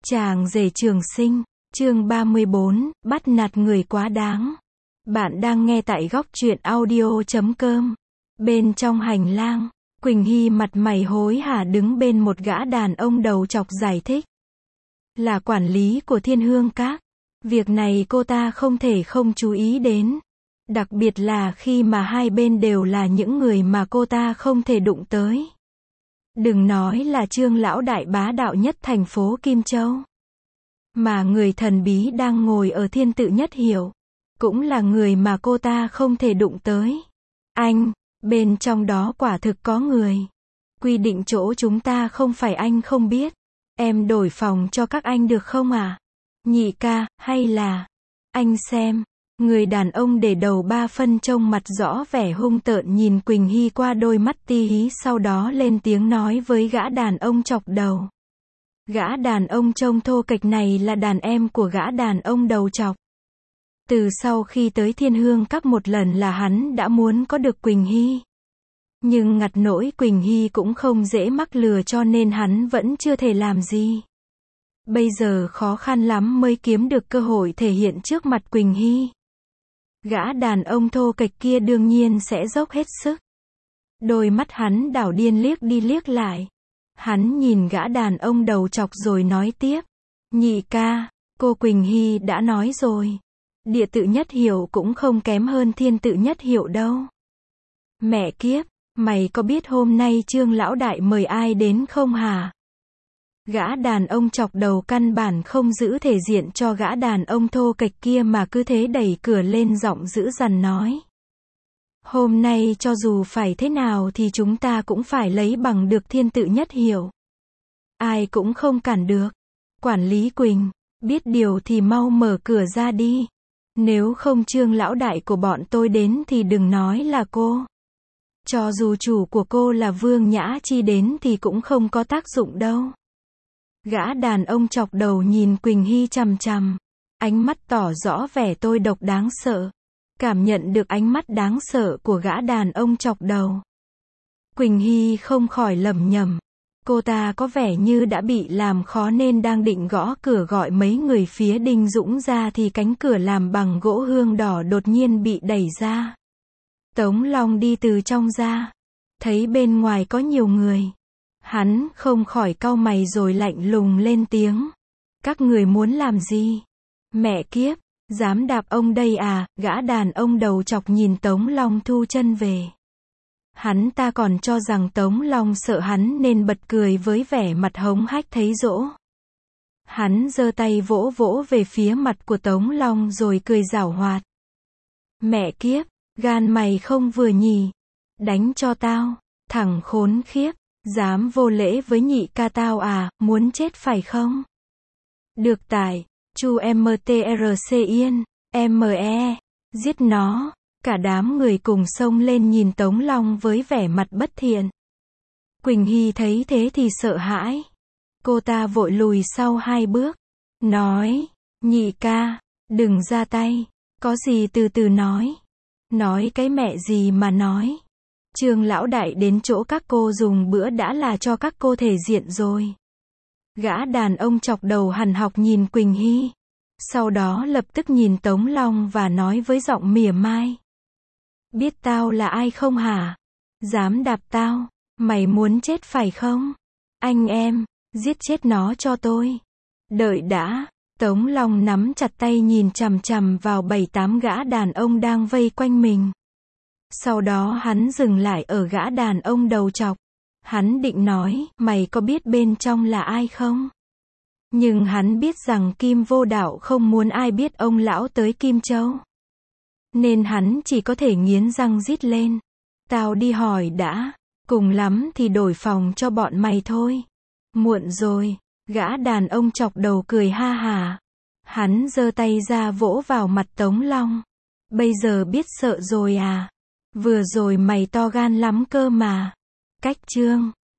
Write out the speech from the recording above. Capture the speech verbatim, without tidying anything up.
Chàng rể Trường Sinh, chương ba mươi bốn, bắt nạt người quá đáng. Bạn đang nghe tại góc truyện audio chấm com. Bên trong hành lang, Quỳnh Hy mặt mày hối hả đứng bên một gã đàn ông đầu chọc giải thích. Là quản lý của Thiên Hương Các. Việc này cô ta không thể không chú ý đến. Đặc biệt là khi mà hai bên đều là những người mà cô ta không thể đụng tới. Đừng nói là Trương lão đại bá đạo nhất thành phố Kim Châu. Mà người thần bí đang ngồi ở Thiên Tự Nhất Hiểu. Cũng là người mà cô ta không thể đụng tới. Anh, bên trong đó quả thực có người. Quy định chỗ chúng ta không phải anh không biết. Em đổi phòng cho các anh được không à? Nhị ca, hay là... Anh xem. Người đàn ông để đầu ba phân trông mặt rõ vẻ hung tợn nhìn Quỳnh Hy qua đôi mắt ti hí, sau đó lên tiếng nói với gã đàn ông chọc đầu. Gã đàn ông trông thô kệch này là đàn em của gã đàn ông đầu chọc. Từ sau khi tới Thiên Hương Các một lần là hắn đã muốn có được Quỳnh Hy. Nhưng ngặt nỗi Quỳnh Hy cũng không dễ mắc lừa cho nên hắn vẫn chưa thể làm gì. Bây giờ khó khăn lắm mới kiếm được cơ hội thể hiện trước mặt Quỳnh Hy. Gã đàn ông thô kệch kia đương nhiên sẽ dốc hết sức. Đôi mắt hắn đảo điên liếc đi liếc lại. Hắn nhìn gã đàn ông đầu chọc rồi nói tiếp. Nhị ca, cô Quỳnh Hy đã nói rồi. Địa Tự Nhất Hiểu cũng không kém hơn Thiên Tự Nhất Hiểu đâu. Mẹ kiếp, mày có biết hôm nay Trương lão đại mời ai đến không hả? Gã đàn ông chọc đầu căn bản không giữ thể diện cho gã đàn ông thô kệch kia mà cứ thế đẩy cửa lên, giọng dữ dằn nói. Hôm nay cho dù phải thế nào thì chúng ta cũng phải lấy bằng được Thiên Tự Nhất Hiểu. Ai cũng không cản được. Quản lý Quỳnh, biết điều thì mau mở cửa ra đi. Nếu không Trương lão đại của bọn tôi đến thì đừng nói là cô. Cho dù chủ của cô là Vương Nhã Chi đến thì cũng không có tác dụng đâu. Gã đàn ông chọc đầu nhìn Quỳnh Hy chằm chằm. Ánh mắt tỏ rõ vẻ tôi độc đáng sợ. Cảm nhận được ánh mắt đáng sợ của gã đàn ông chọc đầu. Quỳnh Hy không khỏi lẩm nhẩm. Cô ta có vẻ như đã bị làm khó nên đang định gõ cửa gọi mấy người phía Đinh Dũng ra thì cánh cửa làm bằng gỗ hương đỏ đột nhiên bị đẩy ra. Tống Long đi từ trong ra. Thấy bên ngoài có nhiều người. Hắn không khỏi cau mày rồi lạnh lùng lên tiếng. Các người muốn làm gì? Mẹ kiếp, dám đạp ông đây à? Gã đàn ông đầu chọc nhìn Tống Long thu chân về. Hắn ta còn cho rằng Tống Long sợ hắn nên bật cười với vẻ mặt hống hách thấy dỗ. Hắn giơ tay vỗ vỗ về phía mặt của Tống Long rồi cười giảo hoạt. Mẹ kiếp, gan mày không vừa nhỉ? Đánh cho tao, thằng khốn khiếp. Dám vô lễ với nhị ca tao à, muốn chết phải không? Được tải, chu em tê rờ xê yên, em e, giết nó. Cả đám người cùng xông lên nhìn Tống Long với vẻ mặt bất thiện. Quỳnh Hy thấy thế thì sợ hãi. Cô ta vội lùi sau hai bước. Nói, nhị ca, đừng ra tay. Có gì từ từ nói. Nói cái mẹ gì mà nói. Trương lão đại đến chỗ các cô dùng bữa đã là cho các cô thể diện rồi. Gã đàn ông chọc đầu hằn học nhìn Quỳnh Hy. Sau đó lập tức nhìn Tống Long và nói với giọng mỉa mai. Biết tao là ai không hả? Dám đạp tao? Mày muốn chết phải không? Anh em, giết chết nó cho tôi. Đợi đã. Tống Long nắm chặt tay nhìn chằm chằm vào bảy tám gã đàn ông đang vây quanh mình. Sau đó hắn dừng lại ở gã đàn ông đầu chọc. Hắn định nói, mày có biết bên trong là ai không? Nhưng hắn biết rằng Kim Vô Đạo không muốn ai biết ông lão tới Kim Châu. Nên hắn chỉ có thể nghiến răng rít lên. Tao đi hỏi đã, cùng lắm thì đổi phòng cho bọn mày thôi. Muộn rồi, gã đàn ông chọc đầu cười ha hả. Hắn giơ tay ra vỗ vào mặt Tống Long. Bây giờ biết sợ rồi à? Vừa rồi mày to gan lắm cơ mà. Cách chương